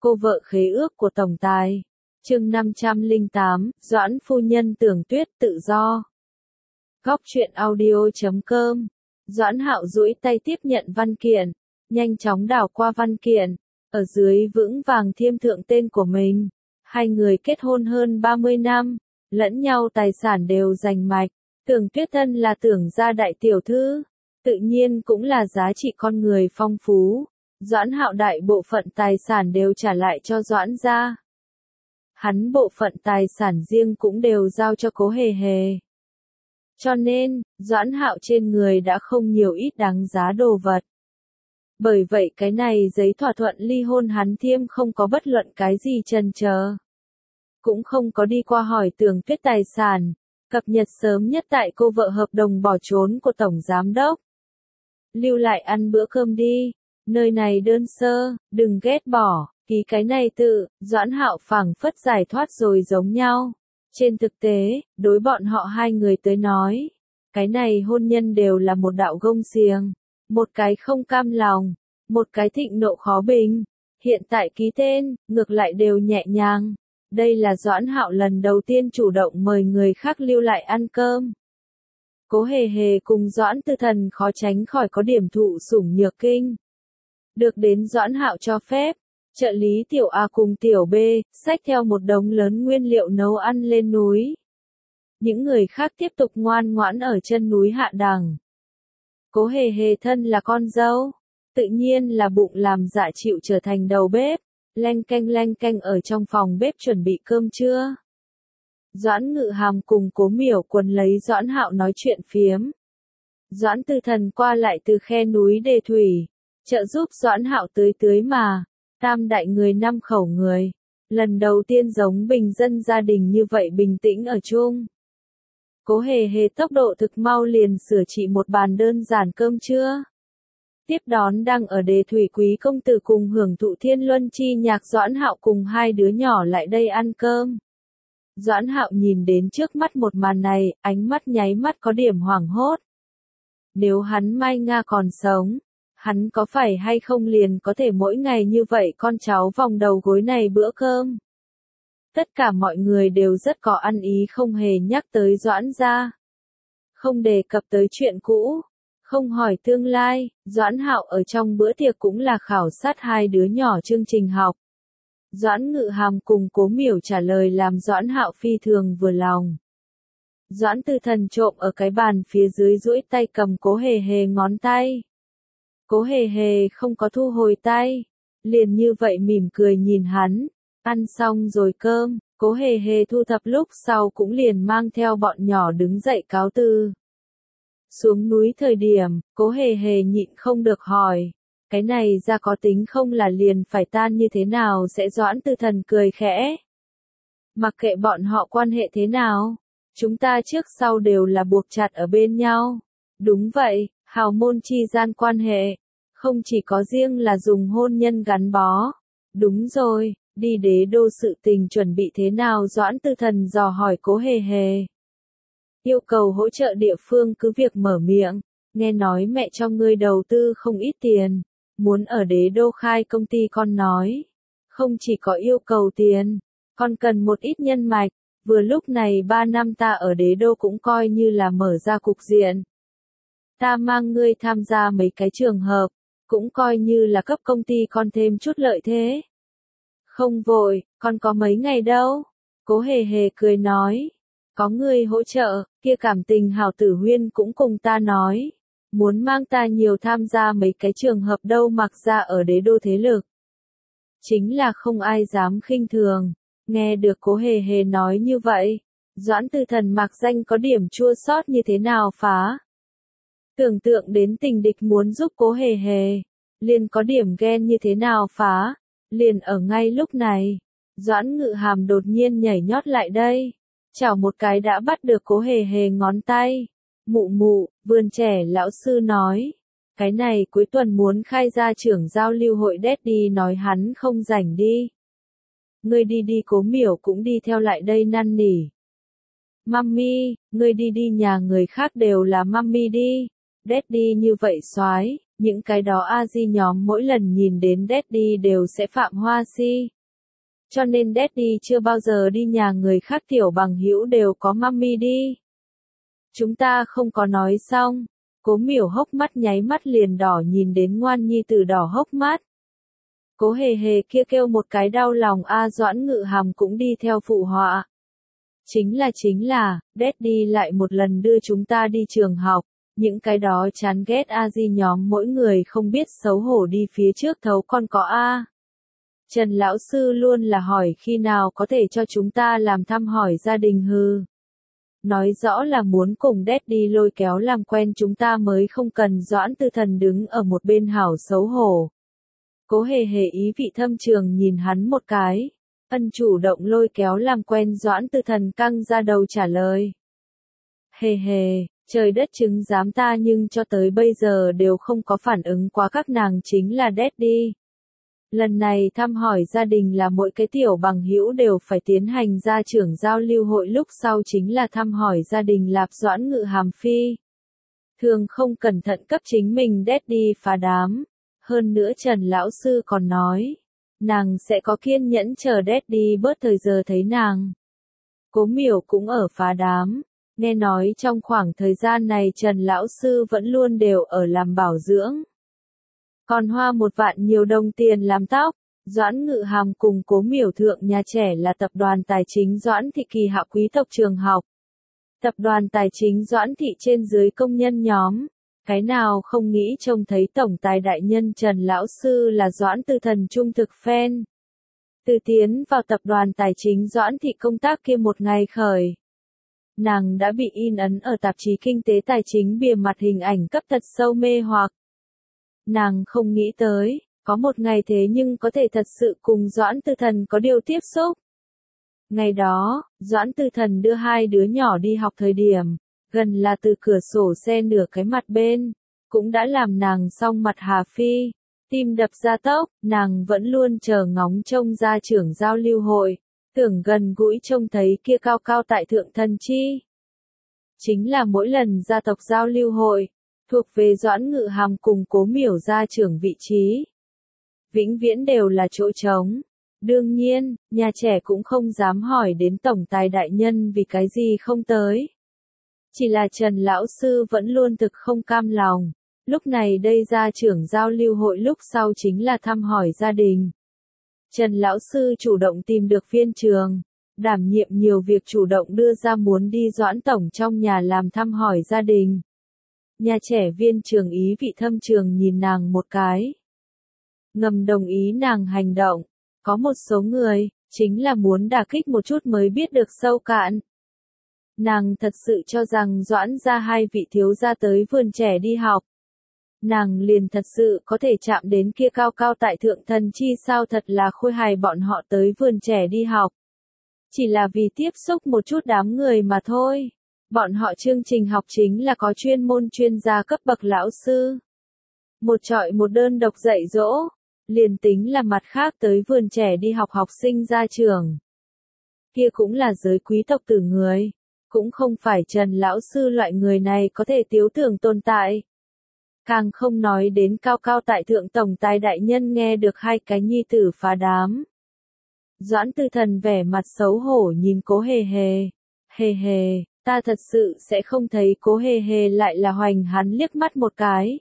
Cô vợ khế ước của tổng tài. Chương 508, Doãn phu nhân Tưởng Tuyết tự do. Góc truyện audio.com. Doãn Hạo duỗi tay tiếp nhận văn kiện, nhanh chóng đảo qua văn kiện, ở dưới vững vàng thiêm thượng tên của mình. Hai người kết hôn hơn 30 năm, lẫn nhau tài sản đều rành mạch. Tưởng Tuyết thân là Tưởng gia đại tiểu thư, tự nhiên cũng là giá trị con người phong phú. Doãn Hạo đại bộ phận tài sản đều trả lại cho Doãn gia. Hắn bộ phận tài sản riêng cũng đều giao cho Cố Hề Hề. Cho nên, Doãn Hạo trên người đã không nhiều ít đáng giá đồ vật. Bởi vậy cái này giấy thỏa thuận ly hôn hắn thiêm không có bất luận cái gì chần chờ. Cũng không có đi qua hỏi Tưởng Tuyết tài sản, cập nhật sớm nhất tại cô vợ hợp đồng bỏ trốn của Tổng Giám Đốc. Lưu lại ăn bữa cơm đi, nơi này đơn sơ, đừng ghét bỏ, ký cái này tự, Doãn Hạo phảng phất giải thoát rồi giống nhau. Trên thực tế, đối bọn họ hai người tới nói, cái này hôn nhân đều là một đạo gông xiềng, một cái không cam lòng, một cái thịnh nộ khó bình. Hiện tại ký tên, ngược lại đều nhẹ nhàng. Đây là Doãn Hạo lần đầu tiên chủ động mời người khác lưu lại ăn cơm. Cố Hề Hề cùng Doãn Tư Thần khó tránh khỏi có điểm thụ sủng nhược kinh. Được đến Doãn Hạo cho phép, trợ lý tiểu A cùng tiểu B, xách theo một đống lớn nguyên liệu nấu ăn lên núi. Những người khác tiếp tục ngoan ngoãn ở chân núi hạ đằng. Cố Hề Hề thân là con dâu, tự nhiên là bụng làm dạ chịu trở thành đầu bếp, leng canh ở trong phòng bếp chuẩn bị cơm trưa. Doãn Ngự Hàm cùng Cố Miểu Quần lấy Doãn Hạo nói chuyện phiếm. Doãn Tư Thần qua lại từ khe núi đề thủy, trợ giúp Doãn Hạo tưới mà. Tam đại người 5 khẩu người, lần đầu tiên giống bình dân gia đình như vậy bình tĩnh ở chung. Cố Hề Hề tốc độ thực mau liền sửa trị một bàn đơn giản cơm trưa. Tiếp đón đang ở đề thủy quý công tử cùng hưởng thụ thiên luân chi nhạc Doãn Hạo cùng hai đứa nhỏ lại đây ăn cơm. Doãn Hạo nhìn đến trước mắt một màn này, ánh mắt nháy mắt có điểm hoảng hốt. Nếu hắn Mai Nga còn sống, hắn có phải hay không liền có thể mỗi ngày như vậy con cháu vòng đầu gối này bữa cơm. Tất cả mọi người đều rất có ăn ý không hề nhắc tới Doãn gia. Không đề cập tới chuyện cũ, không hỏi tương lai, Doãn Hạo ở trong bữa tiệc cũng là khảo sát hai đứa nhỏ chương trình học. Doãn Ngự Hàm cùng Cố Miểu trả lời làm Doãn Hạo phi thường vừa lòng. Doãn Tư Thần trộm ở cái bàn phía dưới duỗi tay cầm Cố Hề Hề ngón tay. Cố Hề Hề không có thu hồi tay, liền như vậy mỉm cười nhìn hắn. Ăn xong rồi cơm, Cố Hề Hề thu thập lúc sau cũng liền mang theo bọn nhỏ đứng dậy cáo từ. Xuống núi thời điểm, Cố Hề Hề nhịn không được hỏi, cái này ra có tính không là liền phải tan như thế nào sẽ Doãn Tư Thần cười khẽ. Mặc kệ bọn họ quan hệ thế nào, chúng ta trước sau đều là buộc chặt ở bên nhau. Đúng vậy, hào môn chi gian quan hệ, không chỉ có riêng là dùng hôn nhân gắn bó. Đúng rồi, đi đế đô sự tình chuẩn bị thế nào Doãn Tư Thần dò hỏi Cố Hề Hề. Yêu cầu hỗ trợ địa phương cứ việc mở miệng, nghe nói mẹ cho ngươi đầu tư không ít tiền, muốn ở đế đô khai công ty con nói. Không chỉ có yêu cầu tiền, còn cần một ít nhân mạch, vừa lúc này 3 năm ta ở đế đô cũng coi như là mở ra cục diện. Ta mang ngươi tham gia mấy cái trường hợp, cũng coi như là cấp công ty con thêm chút lợi thế. Không vội, còn có mấy ngày đâu. Cố Hề Hề cười nói. Có người hỗ trợ, kia cảm tình hảo tử Huyên cũng cùng ta nói. Muốn mang ta nhiều tham gia mấy cái trường hợp đâu mặc ra ở đế đô thế lực. Chính là không ai dám khinh thường. Nghe được Cố Hề Hề nói như vậy, Doãn Tư Thần mặc danh có điểm chua xót như thế nào phá. Tưởng tượng đến tình địch muốn giúp Cố Hề Hề, liền có điểm ghen như thế nào phá. Liền ở ngay lúc này, Doãn Ngự Hàm đột nhiên nhảy nhót lại đây, chảo một cái đã bắt được Cố Hề Hề ngón tay. Mụ mụ, vườn trẻ lão sư nói, cái này cuối tuần muốn khai ra trưởng giao lưu hội Daddy nói hắn không rảnh đi. Ngươi đi đi Cố Miểu cũng đi theo lại đây năn nỉ. Mummy, ngươi đi đi nhà người khác đều là mummy đi. Daddy như vậy soái, những cái đó a di nhóm mỗi lần nhìn đến Daddy đều sẽ phạm hoa si. Cho nên Daddy chưa bao giờ đi nhà người khác tiểu bằng hữu đều có mummy đi. Chúng ta không có nói xong, Cố Miểu hốc mắt nháy mắt liền đỏ nhìn đến ngoan nhi tử đỏ hốc mắt. Cố hề hề kia kêu một cái đau lòng Doãn Ngự Hàm cũng đi theo phụ họa. Chính là, Daddy lại một lần đưa chúng ta đi trường học, những cái đó chán ghét a di nhóm mỗi người không biết xấu hổ đi phía trước thấu con có a. Trần lão sư luôn là hỏi khi nào có thể cho chúng ta làm thăm hỏi gia đình hư. Nói rõ là muốn cùng Daddy lôi kéo làm quen chúng ta mới không cần Doãn Tư Thần đứng ở một bên hảo xấu hổ. Cố hề hề ý vị thâm trường nhìn hắn một cái, ân chủ động lôi kéo làm quen Doãn Tư Thần căng ra đầu trả lời. Hề hề, trời đất chứng giám ta nhưng cho tới bây giờ đều không có phản ứng quá các nàng chính là Daddy. Lần này thăm hỏi gia đình là mỗi cái tiểu bằng hữu đều phải tiến hành gia trưởng giao lưu hội lúc sau chính là thăm hỏi gia đình Lạp Doãn Ngự Hàm phi. Thường không cẩn thận cấp chính mình Daddy phá đám. Hơn nữa Trần lão sư còn nói, nàng sẽ có kiên nhẫn chờ Daddy bớt thời giờ thấy nàng. Cố Miểu cũng ở phá đám, nghe nói trong khoảng thời gian này Trần lão sư vẫn luôn đều ở làm bảo dưỡng. Còn hoa 1 vạn nhiều đồng tiền làm tóc, Doãn Ngự Hàm cùng Cố Miểu thượng nhà trẻ là tập đoàn tài chính Doãn Thị kỳ hạ quý tộc trường học. Tập đoàn tài chính Doãn Thị trên dưới công nhân nhóm. Cái nào không nghĩ trông thấy tổng tài đại nhân Trần lão sư là Doãn Tư Thần trung thực fan. Từ tiến vào tập đoàn tài chính Doãn Thị công tác kia một ngày khởi. Nàng đã bị in ấn ở tạp chí kinh tế tài chính bìa mặt hình ảnh cấp thật sâu mê hoặc. Nàng không nghĩ tới, có một ngày thế nhưng có thể thật sự cùng Doãn Tư Thần có điều tiếp xúc. Ngày đó, Doãn Tư Thần đưa 2 đứa nhỏ đi học thời điểm, gần là từ cửa sổ xe nửa cái mặt bên, cũng đã làm nàng song mặt hà phi, tim đập ra tốc, nàng vẫn luôn chờ ngóng trông gia trưởng giao lưu hội, tưởng gần gũi trông thấy kia cao cao tại thượng thần chi. Chính là mỗi lần gia tộc giao lưu hội, thuộc về Doãn Ngự Hàm cùng Cố Miểu gia trưởng vị trí. Vĩnh viễn đều là chỗ trống. Đương nhiên, nhà trẻ cũng không dám hỏi đến tổng tài đại nhân vì cái gì không tới. Chỉ là Trần lão sư vẫn luôn thực không cam lòng. Lúc này đây gia trưởng giao lưu hội lúc sau chính là thăm hỏi gia đình. Trần lão sư chủ động tìm được viên trường, đảm nhiệm nhiều việc chủ động đưa ra muốn đi Doãn tổng trong nhà làm thăm hỏi gia đình. Nhà trẻ viên trường ý vị thâm trường nhìn nàng một cái. Ngầm đồng ý nàng hành động. Có một số người, chính là muốn đả kích một chút mới biết được sâu cạn. Nàng thật sự cho rằng Doãn ra 2 vị thiếu gia tới vườn trẻ đi học. Nàng liền thật sự có thể chạm đến kia cao cao tại thượng thần chi sao thật là khôi hài bọn họ tới vườn trẻ đi học. Chỉ là vì tiếp xúc một chút đám người mà thôi. Bọn họ chương trình học chính là có chuyên môn chuyên gia cấp bậc lão sư. Một trọi một đơn độc dạy dỗ. Liền tính là mặt khác tới vườn trẻ đi học học sinh ra trường. Kia cũng là giới quý tộc tử người. Cũng không phải Trần lão sư loại người này có thể tiếu tưởng tồn tại. Càng không nói đến cao cao tại thượng tổng tài đại nhân nghe được 2 cái nhi tử phá đám. Doãn Tư Thần vẻ mặt xấu hổ nhìn Cố hề hề. Hề hề, ta thật sự sẽ không thấy Cố hề hề lại là hoành hắn liếc mắt một cái.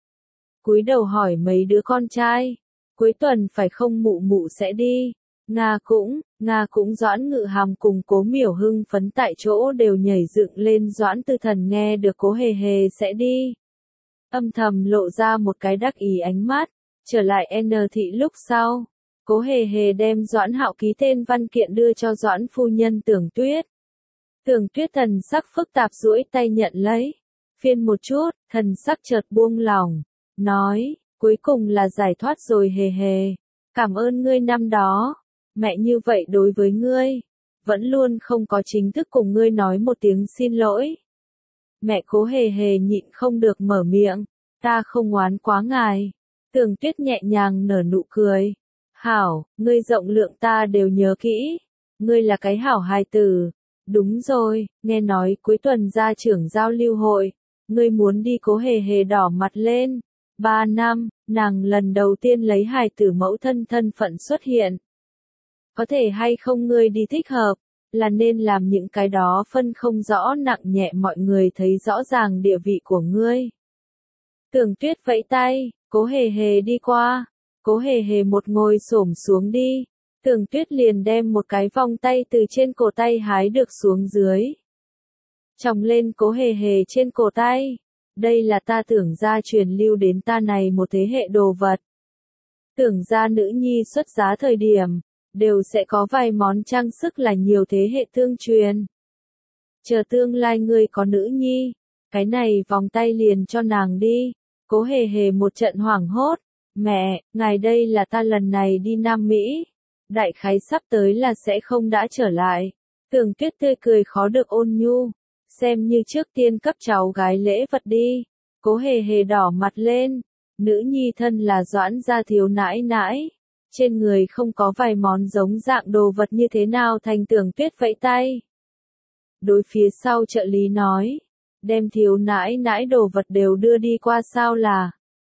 Cúi đầu hỏi mấy đứa con trai. Cuối tuần phải không mụ mụ sẽ đi. Nga cũng Doãn Ngự Hàm cùng Cố Miểu hưng phấn tại chỗ đều nhảy dựng lên. Doãn Tư Thần nghe được Cố hề hề sẽ đi. Âm thầm lộ ra một cái đắc ý ánh mắt. Trở lại N thị lúc sau. Cố hề hề đem Doãn Hạo ký tên văn kiện đưa cho Doãn phu nhân Tưởng Tuyết. Tưởng Tuyết thần sắc phức tạp duỗi tay nhận lấy. Phiên một chút, thần sắc chợt buông lòng. Nói. Cuối cùng là giải thoát rồi hề hề. Cảm ơn ngươi năm đó. Mẹ như vậy đối với ngươi. Vẫn luôn không có chính thức cùng ngươi nói một tiếng xin lỗi. Mẹ Cố hề hề nhịn không được mở miệng. Ta không oán quá ngài. Tưởng Tuyết nhẹ nhàng nở nụ cười. Hảo, ngươi rộng lượng ta đều nhớ kỹ. Ngươi là cái hảo hài tử. Đúng rồi, nghe nói cuối tuần gia trưởng giao lưu hội. ngươi muốn đi? Cố hề hề đỏ mặt lên. 3 năm, nàng lần đầu tiên lấy hài tử mẫu thân thân phận xuất hiện. Có thể hay không ngươi đi thích hợp, là nên làm những cái đó phân không rõ nặng nhẹ, mọi người thấy rõ ràng địa vị của ngươi. Tưởng Tuyết vẫy tay, Cố hề hề đi qua. Cố hề hề một ngồi xổm xuống đi. Tưởng Tuyết liền đem một cái vòng tay từ trên cổ tay hái được xuống dưới. Chồng lên Cố hề hề trên cổ tay. Đây là ta Tưởng gia truyền lưu đến ta này một thế hệ đồ vật. Tưởng gia nữ nhi xuất giá thời điểm, đều sẽ có vài món trang sức là nhiều thế hệ tương truyền. Chờ tương lai ngươi có nữ nhi, cái này vòng tay liền cho nàng đi. Cố hề hề một trận hoảng hốt. Mẹ, ngài đây là ta lần này đi Nam Mỹ. Đại khái sắp tới là sẽ không đã trở lại. Tưởng Tuyết tươi cười khó được ôn nhu. Xem như trước tiên cấp cháu gái lễ vật đi. Cố hề hề đỏ mặt lên. Nữ nhi thân là Doãn gia thiếu nãi nãi. Trên người không có vài món giống dạng đồ vật như thế nào thành. Tưởng Tuyết vẫy tay. Đối phía sau trợ lý nói. Đem thiếu nãi nãi đồ vật đều đưa đi qua sao là?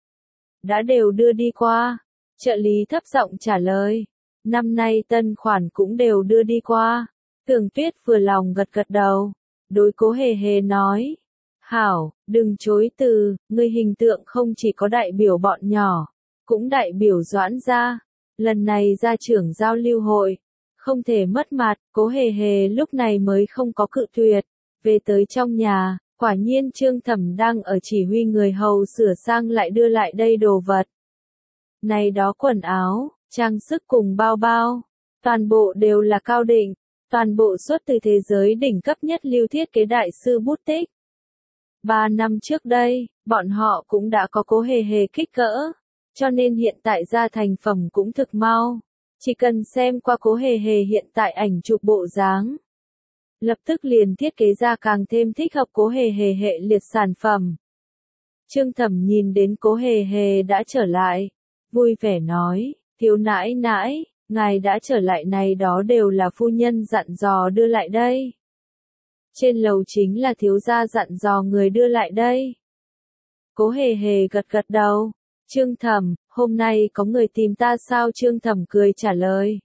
Đã đều đưa đi qua. Trợ lý thấp giọng trả lời. Năm nay tân khoản cũng đều đưa đi qua. Tưởng Tuyết vừa lòng gật gật đầu. Đối Cố hề hề nói. Hảo, đừng chối từ, ngươi hình tượng không chỉ có đại biểu bọn nhỏ, cũng đại biểu Doãn gia. Lần này gia trưởng giao lưu hội, không thể mất mặt. Cố hề hề lúc này mới không có cự tuyệt. Về tới trong nhà, quả nhiên Trương Thẩm đang ở chỉ huy người hầu sửa sang lại đưa lại đây đồ vật. Này đó quần áo, trang sức cùng bao bao, toàn bộ đều là cao đỉnh, toàn bộ xuất từ thế giới đỉnh cấp nhất lưu thiết kế đại sư bút tích. 3 năm trước đây, bọn họ cũng đã có Cố hề hề kích cỡ, cho nên hiện tại ra thành phẩm cũng thực mau. Chỉ cần xem qua Cố hề hề hiện tại ảnh chụp bộ dáng, lập tức liền thiết kế ra càng thêm thích hợp Cố hề hề hệ liệt sản phẩm. Trương Thẩm nhìn đến Cố hề hề đã trở lại, vui vẻ nói, thiếu nãi nãi, ngài đã trở lại, này đó đều là phu nhân dặn dò đưa lại đây. Trên lầu chính là thiếu gia dặn dò người đưa lại đây. Cố hề hề gật gật đầu. Trương Thẩm, hôm nay có người tìm ta sao? Trương Thẩm cười trả lời.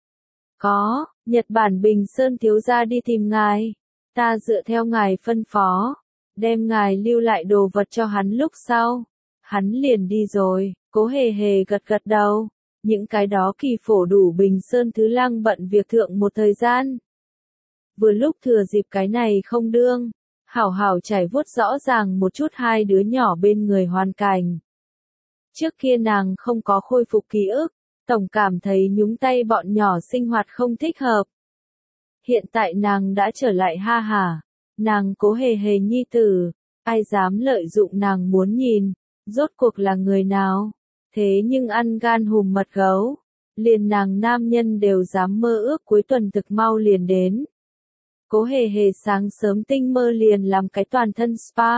Có, Nhật Bản Bình Sơn thiếu gia đi tìm ngài. Ta dựa theo ngài phân phó, đem ngài lưu lại đồ vật cho hắn, lúc sau hắn liền đi rồi. Cố hề hề gật gật đầu. Những cái đó kỳ phổ đủ Bình Sơn thứ lăng bận việc thượng một thời gian. Vừa lúc thừa dịp cái này không đương, hảo hảo trải vuốt rõ ràng một chút hai đứa nhỏ bên người hoàn cảnh. Trước kia nàng không có khôi phục ký ức, tổng cảm thấy nhúng tay bọn nhỏ sinh hoạt không thích hợp. Hiện tại nàng đã trở lại, ha hả, nàng Cố hề hề nhi tử, ai dám lợi dụng nàng muốn nhìn, rốt cuộc là người nào, thế nhưng ăn gan hùm mật gấu, liền nàng nam nhân đều dám mơ ước cuối tuần thực mau liền đến. Cố hề hề sáng sớm tinh mơ liền làm cái toàn thân spa.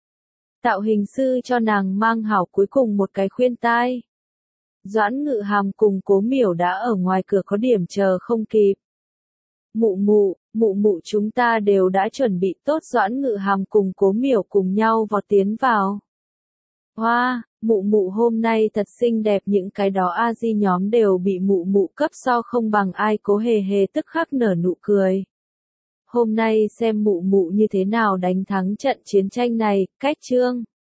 Tạo hình sư cho nàng mang hảo cuối cùng một cái khuyên tai. Doãn Ngự Hàm cùng Cố Miểu đã ở ngoài cửa có điểm chờ không kịp. Mụ mụ chúng ta đều đã chuẩn bị tốt. Doãn Ngự Hàm cùng Cố Miểu cùng nhau vọt tiến vào. Hoa, mụ hôm nay thật xinh đẹp, những cái đó a di nhóm đều bị mụ cấp so không bằng ai. Cố hề hề tức khắc nở nụ cười. Hôm nay xem mụ như thế nào đánh thắng trận chiến tranh này. Cách chương